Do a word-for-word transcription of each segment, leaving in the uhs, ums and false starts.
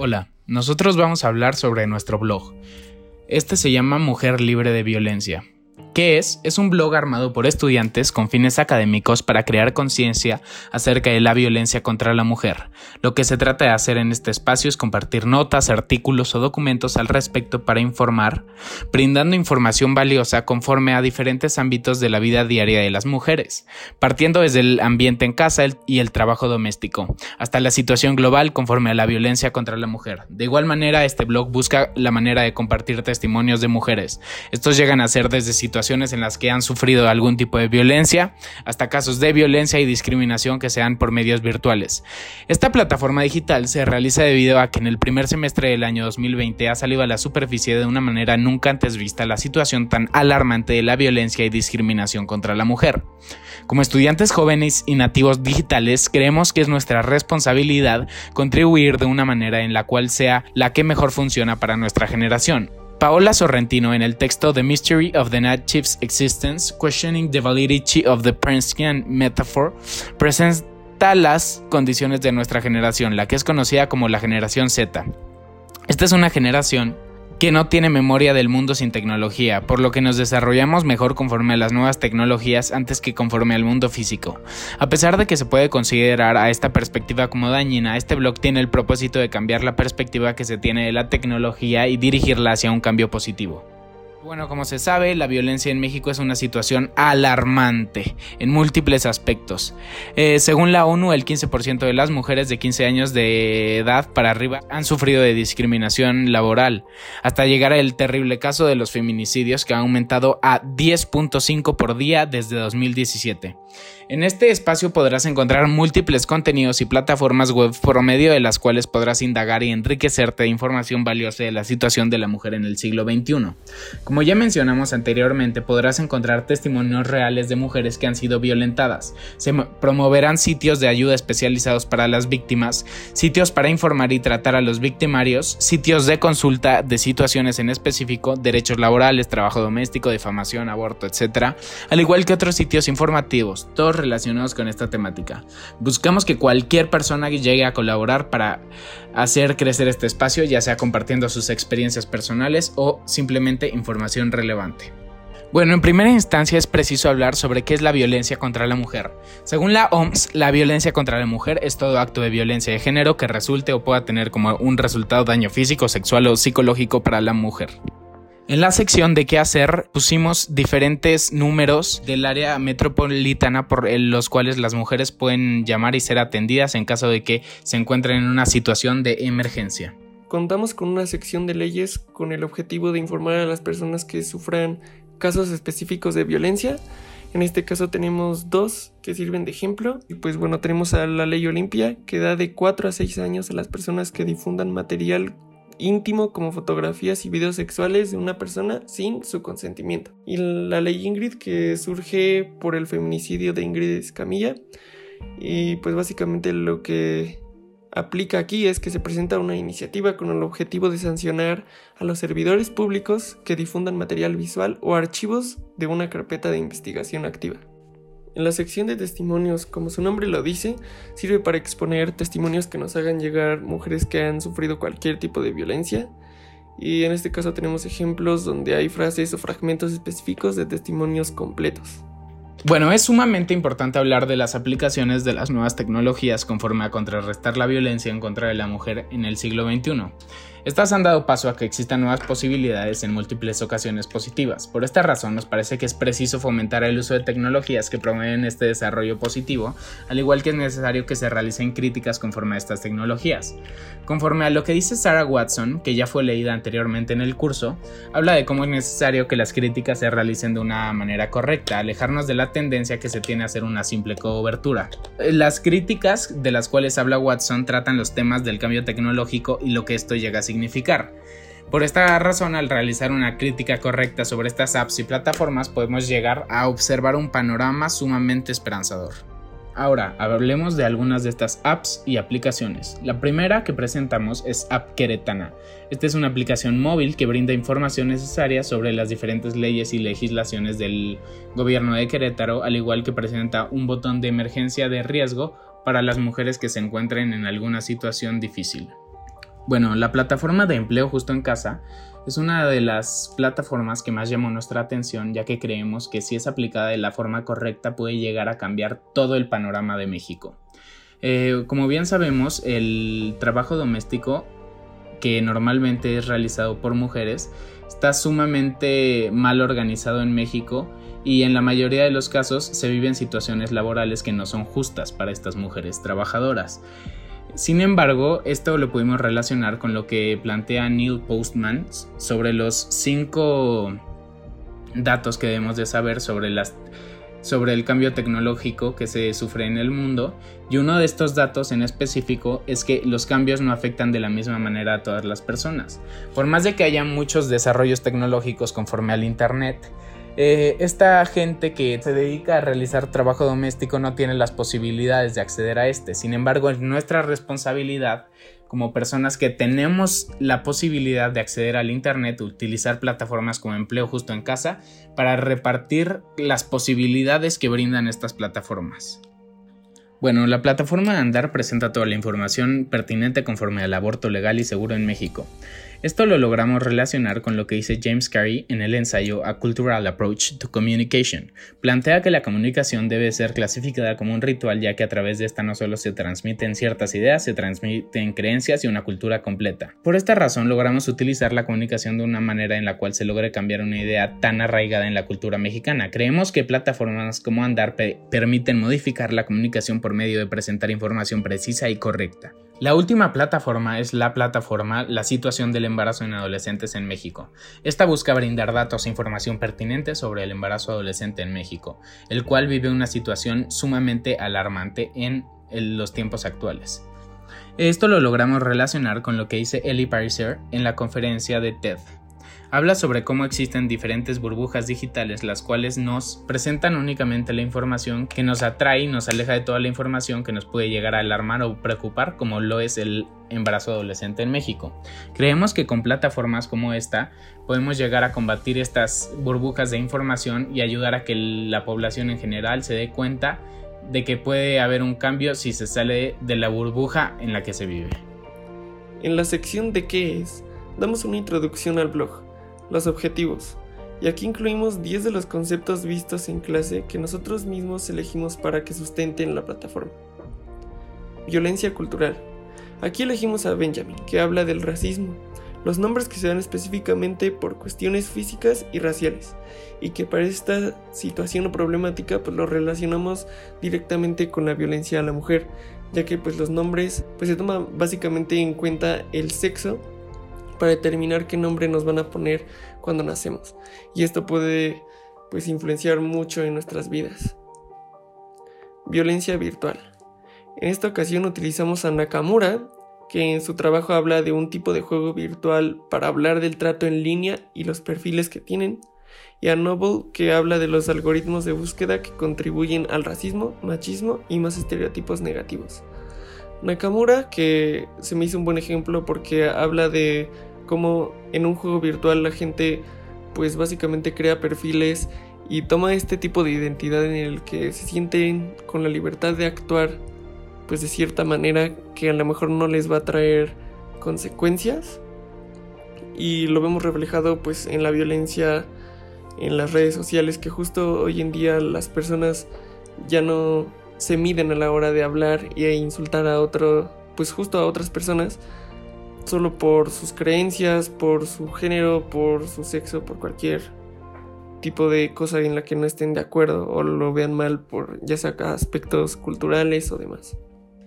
Hola, nosotros vamos a hablar sobre nuestro blog. Este se llama Mujer Libre de Violencia. ¿Qué es? Es un blog armado por estudiantes con fines académicos para crear conciencia acerca de la violencia contra la mujer. Lo que se trata de hacer en este espacio es compartir notas, artículos o documentos al respecto para informar, brindando información valiosa conforme a diferentes ámbitos de la vida diaria de las mujeres, partiendo desde el ambiente en casa y el trabajo doméstico, hasta la situación global conforme a la violencia contra la mujer. De igual manera, este blog busca la manera de compartir testimonios de mujeres. Estos llegan a ser desde situaciones en las que han sufrido algún tipo de violencia, hasta casos de violencia y discriminación que se dan por medios virtuales. Esta plataforma digital se realiza debido a que en el primer semestre del año dos mil veinte ha salido a la superficie de una manera nunca antes vista la situación tan alarmante de la violencia y discriminación contra la mujer. Como estudiantes jóvenes y nativos digitales, creemos que es nuestra responsabilidad contribuir de una manera en la cual sea la que mejor funciona para nuestra generación. Paola Sorrentino, en el texto The Mystery of the Native's Existence, Questioning the Validity of the Princeton Metaphor, presenta las condiciones de nuestra generación, la que es conocida como la generación Z. Esta es una generación que no tiene memoria del mundo sin tecnología, por lo que nos desarrollamos mejor conforme a las nuevas tecnologías antes que conforme al mundo físico. A pesar de que se puede considerar a esta perspectiva como dañina, este blog tiene el propósito de cambiar la perspectiva que se tiene de la tecnología y dirigirla hacia un cambio positivo. Bueno, como se sabe, la violencia en México es una situación alarmante en múltiples aspectos. Eh, según la ONU, el quince por ciento de las mujeres de quince años de edad para arriba han sufrido de discriminación laboral, hasta llegar al terrible caso de los feminicidios, que ha aumentado a diez punto cinco por día desde dos mil diecisiete. En este espacio podrás encontrar múltiples contenidos y plataformas web por medio de las cuales podrás indagar y enriquecerte de información valiosa de la situación de la mujer en el siglo veintiuno. Como ya mencionamos anteriormente, podrás encontrar testimonios reales de mujeres que han sido violentadas. Se promoverán sitios de ayuda especializados para las víctimas, sitios para informar y tratar a los victimarios, sitios de consulta de situaciones en específico, derechos laborales, trabajo doméstico, difamación, aborto, etcétera, al igual que otros sitios informativos, todos relacionados con esta temática. Buscamos que cualquier persona llegue a colaborar para hacer crecer este espacio, ya sea compartiendo sus experiencias personales o simplemente información relevante. Bueno, en primera instancia es preciso hablar sobre qué es la violencia contra la mujer. Según la O M S, la violencia contra la mujer es todo acto de violencia de género que resulte o pueda tener como un resultado daño físico, sexual o psicológico para la mujer. En la sección de qué hacer pusimos diferentes números del área metropolitana por los cuales las mujeres pueden llamar y ser atendidas en caso de que se encuentren en una situación de emergencia. Contamos con una sección de leyes con el objetivo de informar a las personas que sufran casos específicos de violencia. En este caso tenemos dos que sirven de ejemplo. Y pues bueno, tenemos a la Ley Olimpia, que da de cuatro a seis años a las personas que difundan material íntimo como fotografías y videos sexuales de una persona sin su consentimiento. Y la Ley Ingrid, que surge por el feminicidio de Ingrid Escamilla. Y pues básicamente lo que aplica aquí es que se presenta una iniciativa con el objetivo de sancionar a los servidores públicos que difundan material visual o archivos de una carpeta de investigación activa. En la sección de testimonios, como su nombre lo dice, sirve para exponer testimonios que nos hagan llegar mujeres que han sufrido cualquier tipo de violencia. Y en este caso tenemos ejemplos donde hay frases o fragmentos específicos de testimonios completos. Bueno, es sumamente importante hablar de las aplicaciones de las nuevas tecnologías conforme a contrarrestar la violencia en contra de la mujer en el siglo veintiuno. Estas han dado paso a que existan nuevas posibilidades en múltiples ocasiones positivas. Por esta razón, nos parece que es preciso fomentar el uso de tecnologías que promueven este desarrollo positivo, al igual que es necesario que se realicen críticas conforme a estas tecnologías. Conforme a lo que dice Sarah Watson, que ya fue leída anteriormente en el curso, habla de cómo es necesario que las críticas se realicen de una manera correcta, alejarnos de la tendencia que se tiene a hacer una simple cobertura. Las críticas de las cuales habla Watson tratan los temas del cambio tecnológico y lo que esto llega a significar. Por esta razón, al realizar una crítica correcta sobre estas apps y plataformas, podemos llegar a observar un panorama sumamente esperanzador. Ahora, hablemos de algunas de estas apps y aplicaciones. La primera que presentamos es App Queretana. Esta es una aplicación móvil que brinda información necesaria sobre las diferentes leyes y legislaciones del gobierno de Querétaro, al igual que presenta un botón de emergencia de riesgo para las mujeres que se encuentren en alguna situación difícil. Bueno, la plataforma de empleo justo en casa es una de las plataformas que más llamó nuestra atención, ya que creemos que si es aplicada de la forma correcta puede llegar a cambiar todo el panorama de México. Eh, como bien sabemos, el trabajo doméstico, que normalmente es realizado por mujeres, está sumamente mal organizado en México y en la mayoría de los casos se viven situaciones laborales que no son justas para estas mujeres trabajadoras. Sin embargo, esto lo pudimos relacionar con lo que plantea Neil Postman sobre los cinco datos que debemos de saber sobre las sobre el cambio tecnológico que se sufre en el mundo, y uno de estos datos en específico es que los cambios no afectan de la misma manera a todas las personas. Por más de que haya muchos desarrollos tecnológicos conforme al internet, eh, esta gente que se dedica a realizar trabajo doméstico no tiene las posibilidades de acceder a este. Sin embargo, es nuestra responsabilidad como personas que tenemos la posibilidad de acceder al internet, utilizar plataformas como Empleo Justo en Casa para repartir las posibilidades que brindan estas plataformas. Bueno, la plataforma Andar presenta toda la información pertinente conforme al aborto legal y seguro en México. Esto lo logramos relacionar con lo que dice James Carey en el ensayo A Cultural Approach to Communication. Plantea que la comunicación debe ser clasificada como un ritual, ya que a través de esta no solo se transmiten ciertas ideas, se transmiten creencias y una cultura completa. Por esta razón logramos utilizar la comunicación de una manera en la cual se logre cambiar una idea tan arraigada en la cultura mexicana. Creemos que plataformas como Andar pe- permiten modificar la comunicación por medio de presentar información precisa y correcta. La última plataforma es la plataforma La Situación del Embarazo en Adolescentes en México. Esta busca brindar datos e información pertinente sobre el embarazo adolescente en México, el cual vive una situación sumamente alarmante en los tiempos actuales. Esto lo logramos relacionar con lo que dice Ellie Pariser en la conferencia de TED. Habla sobre cómo existen diferentes burbujas digitales, las cuales nos presentan únicamente la información que nos atrae y nos aleja de toda la información que nos puede llegar a alarmar o preocupar, como lo es el embarazo adolescente en México. Creemos que con plataformas como esta podemos llegar a combatir estas burbujas de información y ayudar a que la población en general se dé cuenta de que puede haber un cambio si se sale de la burbuja en la que se vive. En la sección de ¿qué es?, damos una introducción al blog, los objetivos, y aquí incluimos diez de los conceptos vistos en clase que nosotros mismos elegimos para que sustenten la plataforma. Violencia cultural. Aquí elegimos a Benjamin, que habla del racismo, los nombres que se dan específicamente por cuestiones físicas y raciales, y que para esta situación o problemática pues lo relacionamos directamente con la violencia a la mujer, ya que pues los nombres pues se toma básicamente en cuenta el sexo para determinar qué nombre nos van a poner cuando nacemos, y esto puede pues influenciar mucho en nuestras vidas. Violencia virtual. En esta ocasión utilizamos a Nakamura, que en su trabajo habla de un tipo de juego virtual para hablar del trato en línea y los perfiles que tienen, y a Noble, que habla de los algoritmos de búsqueda que contribuyen al racismo, machismo y más estereotipos negativos. Nakamura, que se me hizo un buen ejemplo porque habla de cómo en un juego virtual la gente pues básicamente crea perfiles y toma este tipo de identidad en el que se sienten con la libertad de actuar pues de cierta manera que a lo mejor no les va a traer consecuencias, y lo vemos reflejado pues en la violencia en las redes sociales, que justo hoy en día las personas ya no se miden a la hora de hablar e insultar a otro, pues justo a otras personas, solo por sus creencias, por su género, por su sexo, por cualquier tipo de cosa en la que no estén de acuerdo o lo vean mal por ya sea aspectos culturales o demás.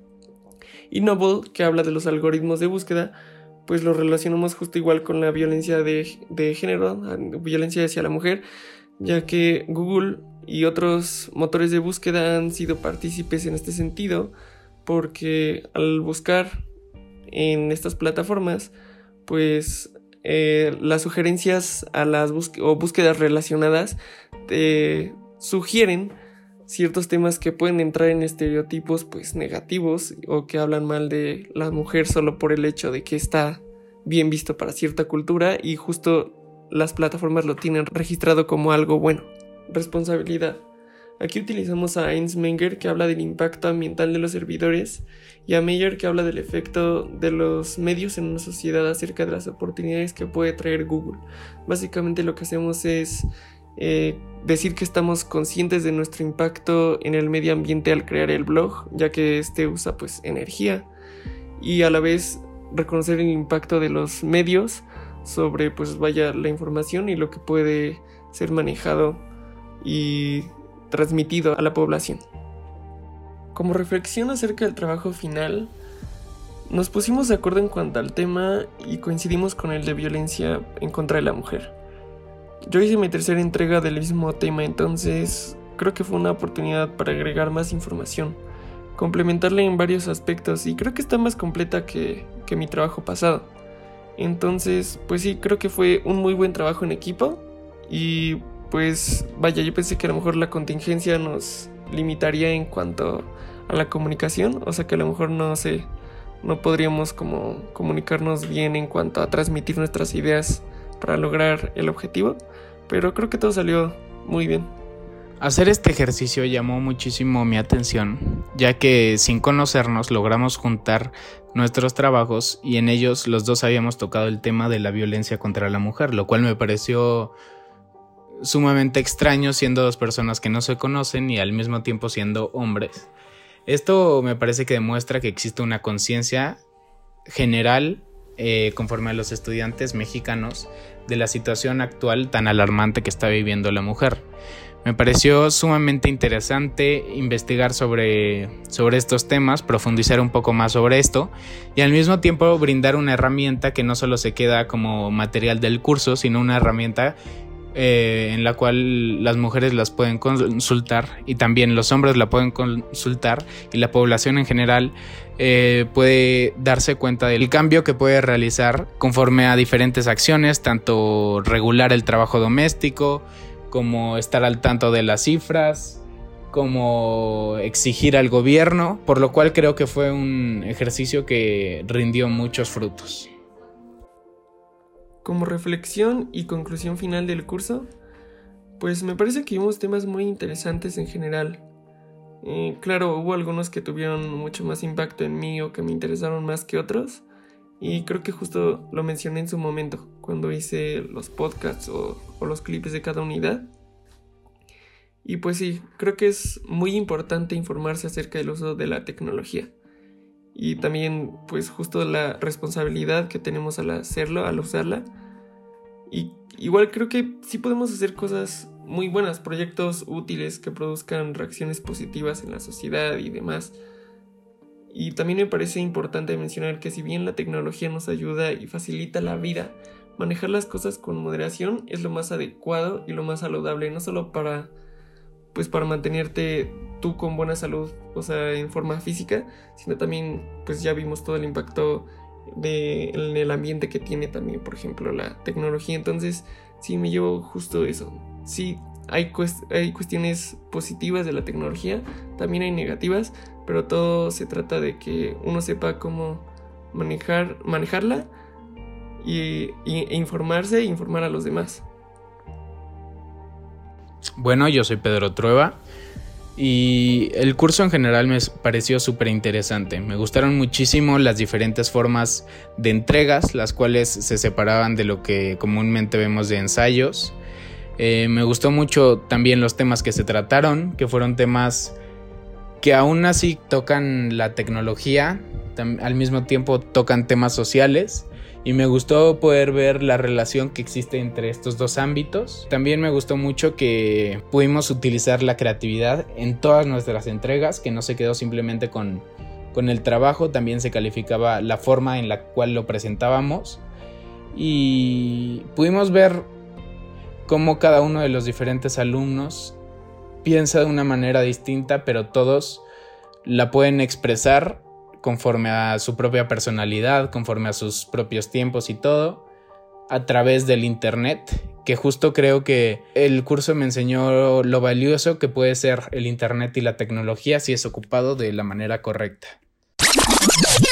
Y Noble, que habla de los algoritmos de búsqueda, pues lo relacionamos justo igual con la violencia de, de género, violencia hacia la mujer, ya que Google y otros motores de búsqueda han sido partícipes en este sentido, porque al buscar en estas plataformas, pues eh, las sugerencias a las búsquedas o búsquedas relacionadas te sugieren ciertos temas que pueden entrar en estereotipos pues negativos o que hablan mal de la mujer solo por el hecho de que está bien visto para cierta cultura, y justo las plataformas lo tienen registrado como algo bueno. Responsabilidad. Aquí utilizamos a Heinz Menger, que habla del impacto ambiental de los servidores, y a Meyer, que habla del efecto de los medios en una sociedad acerca de las oportunidades que puede traer Google. Básicamente lo que hacemos es eh, decir que estamos conscientes de nuestro impacto en el medio ambiente al crear el blog, ya que este usa pues energía, y a la vez reconocer el impacto de los medios sobre pues vaya la información y lo que puede ser manejado y transmitido a la población. Como reflexión acerca del trabajo final, nos pusimos de acuerdo en cuanto al tema y coincidimos con el de violencia en contra de la mujer. Yo hice mi tercera entrega del mismo tema, entonces creo que fue una oportunidad para agregar más información, complementarla en varios aspectos, y creo que está más completa que, que mi trabajo pasado. Entonces, pues sí, creo que fue un muy buen trabajo en equipo, y pues vaya, yo pensé que a lo mejor la contingencia nos limitaría en cuanto a la comunicación, o sea que a lo mejor no sé, no podríamos como comunicarnos bien en cuanto a transmitir nuestras ideas para lograr el objetivo, pero creo que todo salió muy bien. Hacer este ejercicio llamó muchísimo mi atención, ya que sin conocernos logramos juntar nuestros trabajos y en ellos los dos habíamos tocado el tema de la violencia contra la mujer, lo cual me pareció sumamente extraño siendo dos personas que no se conocen y al mismo tiempo siendo hombres. Esto me parece que demuestra que existe una conciencia general eh, conforme a los estudiantes mexicanos de la situación actual tan alarmante que está viviendo la mujer. Me pareció sumamente interesante investigar sobre, sobre estos temas, profundizar un poco más sobre esto y al mismo tiempo brindar una herramienta que no solo se queda como material del curso, sino una herramienta Eh, en la cual las mujeres las pueden consultar y también los hombres la pueden consultar y la población en general eh, puede darse cuenta del cambio que puede realizar conforme a diferentes acciones, tanto regular el trabajo doméstico como estar al tanto de las cifras, como exigir al gobierno, por lo cual creo que fue un ejercicio que rindió muchos frutos. Como reflexión y conclusión final del curso, pues me parece que vimos temas muy interesantes en general. Eh, claro, hubo algunos que tuvieron mucho más impacto en mí o que me interesaron más que otros, y creo que justo lo mencioné en su momento, cuando hice los podcasts o, o los clips de cada unidad. Y pues sí, creo que es muy importante informarse acerca del uso de la tecnología. Y también pues justo la responsabilidad que tenemos al hacerlo, al usarla. Y igual creo que sí podemos hacer cosas muy buenas, proyectos útiles que produzcan reacciones positivas en la sociedad y demás. Y también me parece importante mencionar que si bien la tecnología nos ayuda y facilita la vida, manejar las cosas con moderación es lo más adecuado y lo más saludable, no solo para pues para mantenerte tú con buena salud, o sea, en forma física, sino también, pues ya vimos todo el impacto de, en el ambiente que tiene también, por ejemplo, la tecnología. Entonces, sí me llevo justo eso. Sí, hay, cuest- hay cuestiones positivas de la tecnología, también hay negativas, pero todo se trata de que uno sepa cómo manejar, manejarla y, y, e informarse e informar a los demás. Bueno, yo soy Pedro Trueba y el curso en general me pareció súper interesante. Me gustaron muchísimo las diferentes formas de entregas, las cuales se separaban de lo que comúnmente vemos de ensayos. Eh, me gustó mucho también los temas que se trataron, que fueron temas que aún así tocan la tecnología, tam- al mismo tiempo tocan temas sociales. Y me gustó poder ver la relación que existe entre estos dos ámbitos. También me gustó mucho que pudimos utilizar la creatividad en todas nuestras entregas, que no se quedó simplemente con, con el trabajo, también se calificaba la forma en la cual lo presentábamos. Y pudimos ver cómo cada uno de los diferentes alumnos piensa de una manera distinta, pero todos la pueden expresar conforme a su propia personalidad, conforme a sus propios tiempos y todo, a través del internet, que justo creo que el curso me enseñó lo valioso que puede ser el internet y la tecnología si es ocupado de la manera correcta.